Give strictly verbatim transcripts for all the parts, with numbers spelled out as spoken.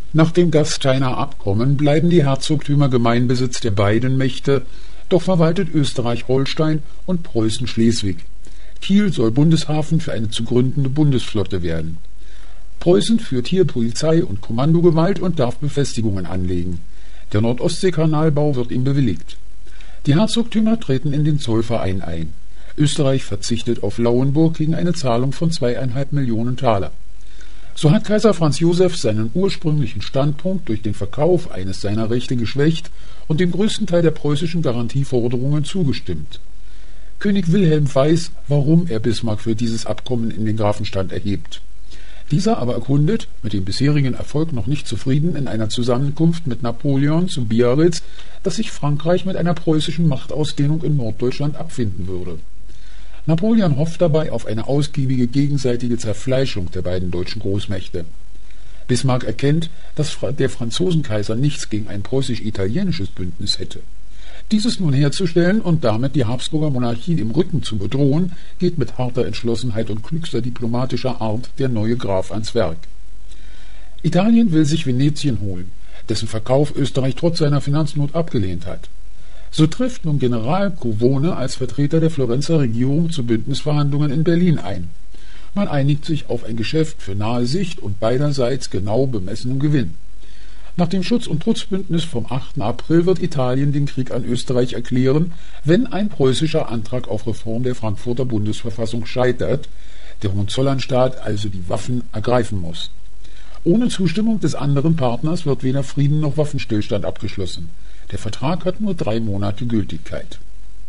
Nach dem Gasteiner Abkommen bleiben die Herzogtümer Gemeinbesitz der beiden Mächte, doch verwaltet Österreich-Holstein und Preußen-Schleswig. Kiel soll Bundeshafen für eine zu gründende Bundesflotte werden. Preußen führt hier Polizei und Kommandogewalt und darf Befestigungen anlegen. Der Nordostseekanalbau wird ihm bewilligt. Die Herzogtümer treten in den Zollverein ein. Österreich verzichtet auf Lauenburg gegen eine Zahlung von zweieinhalb Millionen Taler. So hat Kaiser Franz Josef seinen ursprünglichen Standpunkt durch den Verkauf eines seiner Rechte geschwächt und dem größten Teil der preußischen Garantieforderungen zugestimmt. König Wilhelm weiß, warum er Bismarck für dieses Abkommen in den Grafenstand erhebt. Dieser aber erkundet, mit dem bisherigen Erfolg noch nicht zufrieden, in einer Zusammenkunft mit Napoleon zu Biarritz, dass sich Frankreich mit einer preußischen Machtausdehnung in Norddeutschland abfinden würde. Napoleon hofft dabei auf eine ausgiebige gegenseitige Zerfleischung der beiden deutschen Großmächte. Bismarck erkennt, dass der Franzosenkaiser nichts gegen ein preußisch-italienisches Bündnis hätte. Dieses nun herzustellen und damit die Habsburger Monarchie im Rücken zu bedrohen, geht mit harter Entschlossenheit und klügster diplomatischer Art der neue Graf ans Werk. Italien will sich Venetien holen, dessen Verkauf Österreich trotz seiner Finanznot abgelehnt hat. So trifft nun General Covone als Vertreter der Florenzer Regierung zu Bündnisverhandlungen in Berlin ein. Man einigt sich auf ein Geschäft für nahe Sicht und beiderseits genau bemessenen Gewinn. Nach dem Schutz- und Trutzbündnis vom achten April wird Italien den Krieg an Österreich erklären, wenn ein preußischer Antrag auf Reform der Frankfurter Bundesverfassung scheitert, der Hohenzollernstaat also die Waffen ergreifen muss. Ohne Zustimmung des anderen Partners wird weder Frieden noch Waffenstillstand abgeschlossen. Der Vertrag hat nur drei Monate Gültigkeit.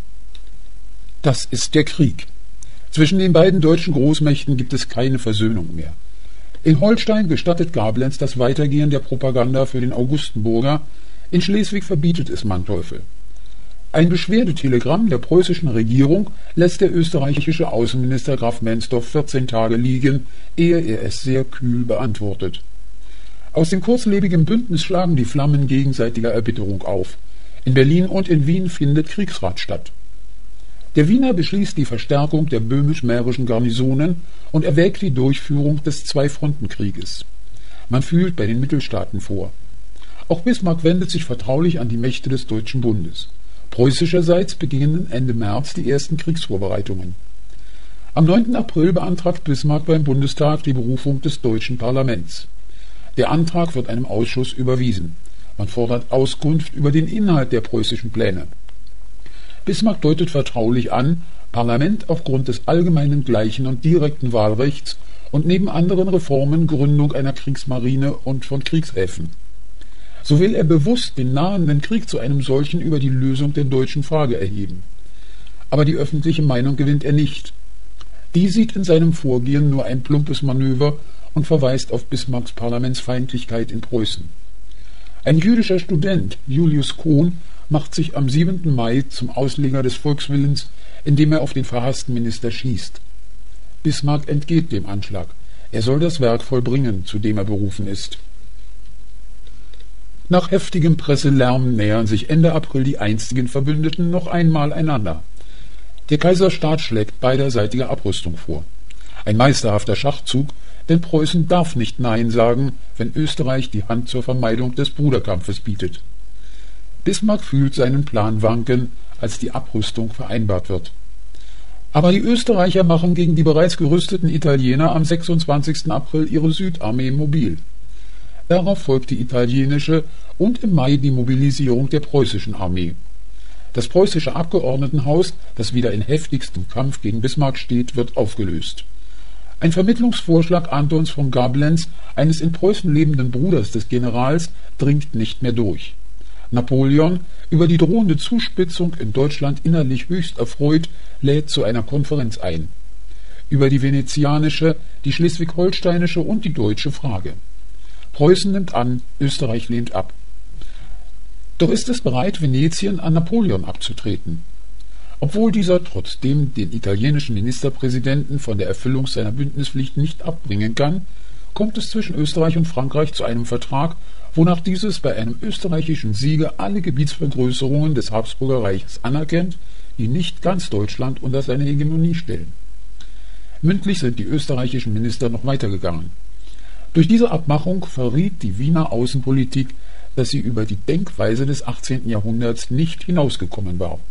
Das ist der Krieg. Zwischen den beiden deutschen Großmächten gibt es keine Versöhnung mehr. In Holstein gestattet Gablenz das Weitergehen der Propaganda für den Augustenburger, in Schleswig verbietet es Manteuffel. Ein Beschwerdetelegramm der preußischen Regierung lässt der österreichische Außenminister Graf Mensdorf vierzehn Tage liegen, ehe er es sehr kühl beantwortet. Aus dem kurzlebigen Bündnis schlagen die Flammen gegenseitiger Erbitterung auf. In Berlin und in Wien findet Kriegsrat statt. Der Wiener beschließt die Verstärkung der böhmisch-mährischen Garnisonen und erwägt die Durchführung des Zwei-Fronten-Krieges. Man fühlt bei den Mittelstaaten vor. Auch Bismarck wendet sich vertraulich an die Mächte des Deutschen Bundes. Preußischerseits beginnen Ende März die ersten Kriegsvorbereitungen. Am neunten April beantragt Bismarck beim Bundestag die Berufung des deutschen Parlaments. Der Antrag wird einem Ausschuss überwiesen. Man fordert Auskunft über den Inhalt der preußischen Pläne. Bismarck deutet vertraulich an, Parlament aufgrund des allgemeinen, gleichen und direkten Wahlrechts und neben anderen Reformen Gründung einer Kriegsmarine und von Kriegshäfen. So will er bewusst den nahenden Krieg zu einem solchen über die Lösung der deutschen Frage erheben. Aber die öffentliche Meinung gewinnt er nicht. Die sieht in seinem Vorgehen nur ein plumpes Manöver und verweist auf Bismarcks Parlamentsfeindlichkeit in Preußen. Ein jüdischer Student, Julius Kohn, macht sich am siebenten Mai zum Ausleger des Volkswillens, indem er auf den verhassten Minister schießt. Bismarck entgeht dem Anschlag. Er soll das Werk vollbringen, zu dem er berufen ist. Nach heftigem Presselärm nähern sich Ende April die einstigen Verbündeten noch einmal einander. Der Kaiserstaat schlägt beiderseitige Abrüstung vor. Ein meisterhafter Schachzug, denn Preußen darf nicht Nein sagen, wenn Österreich die Hand zur Vermeidung des Bruderkampfes bietet. Bismarck fühlt seinen Plan wanken, als die Abrüstung vereinbart wird. Aber die Österreicher machen gegen die bereits gerüsteten Italiener am sechsundzwanzigsten April ihre Südarmee mobil. Darauf folgt die italienische und im Mai die Mobilisierung der preußischen Armee. Das preußische Abgeordnetenhaus, das wieder in heftigstem Kampf gegen Bismarck steht, wird aufgelöst. Ein Vermittlungsvorschlag Antons von Gablenz, eines in Preußen lebenden Bruders des Generals, dringt nicht mehr durch. Napoleon, über die drohende Zuspitzung in Deutschland innerlich höchst erfreut, lädt zu einer Konferenz ein. Über die venezianische, die schleswig-holsteinische und die deutsche Frage. Preußen nimmt an, Österreich lehnt ab. Doch ist es bereit, Venetien an Napoleon abzutreten. Obwohl dieser trotzdem den italienischen Ministerpräsidenten von der Erfüllung seiner Bündnispflicht nicht abbringen kann, kommt es zwischen Österreich und Frankreich zu einem Vertrag, wonach dieses bei einem österreichischen Siege alle Gebietsvergrößerungen des Habsburger Reiches anerkennt, die nicht ganz Deutschland unter seine Hegemonie stellen. Mündlich sind die österreichischen Minister noch weitergegangen. Durch diese Abmachung verriet die Wiener Außenpolitik, dass sie über die Denkweise des achtzehnten Jahrhunderts nicht hinausgekommen war.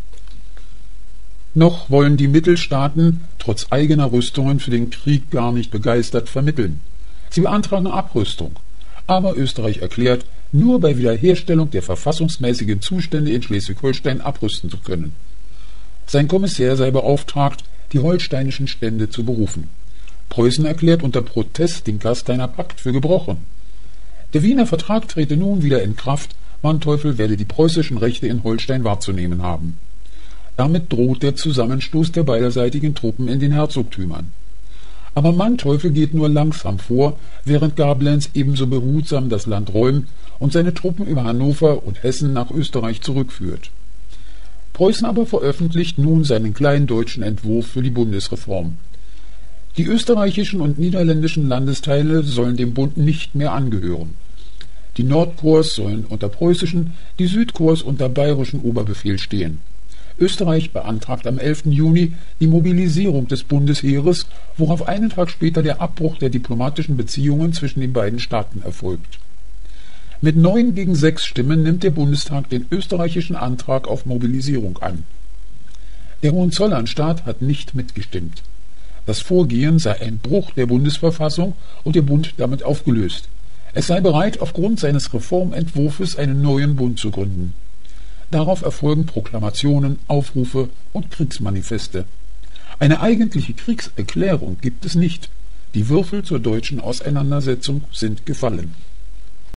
Noch wollen die Mittelstaaten trotz eigener Rüstungen für den Krieg gar nicht begeistert vermitteln. Sie beantragen Abrüstung, aber Österreich erklärt, nur bei Wiederherstellung der verfassungsmäßigen Zustände in Schleswig-Holstein abrüsten zu können. Sein Kommissär sei beauftragt, die holsteinischen Stände zu berufen. Preußen erklärt unter Protest den Gasteiner Pakt für gebrochen. Der Wiener Vertrag trete nun wieder in Kraft, Manteuffel werde die preußischen Rechte in Holstein wahrzunehmen haben. Damit droht der Zusammenstoß der beiderseitigen Truppen in den Herzogtümern. Aber Manteuffel geht nur langsam vor, während Gablenz ebenso behutsam das Land räumt und seine Truppen über Hannover und Hessen nach Österreich zurückführt. Preußen aber veröffentlicht nun seinen kleinen deutschen Entwurf für die Bundesreform. Die österreichischen und niederländischen Landesteile sollen dem Bund nicht mehr angehören. Die Nordkorps sollen unter preußischen, die Südkorps unter bayerischen Oberbefehl stehen. Österreich beantragt am elften Juni die Mobilisierung des Bundesheeres, worauf einen Tag später der Abbruch der diplomatischen Beziehungen zwischen den beiden Staaten erfolgt. Mit neun gegen sechs Stimmen nimmt der Bundestag den österreichischen Antrag auf Mobilisierung an. Der Hohenzollernstaat hat nicht mitgestimmt. Das Vorgehen sei ein Bruch der Bundesverfassung und der Bund damit aufgelöst. Es sei bereit, aufgrund seines Reformentwurfes einen neuen Bund zu gründen. Darauf erfolgen Proklamationen, Aufrufe und Kriegsmanifeste. Eine eigentliche Kriegserklärung gibt es nicht. Die Würfel zur deutschen Auseinandersetzung sind gefallen.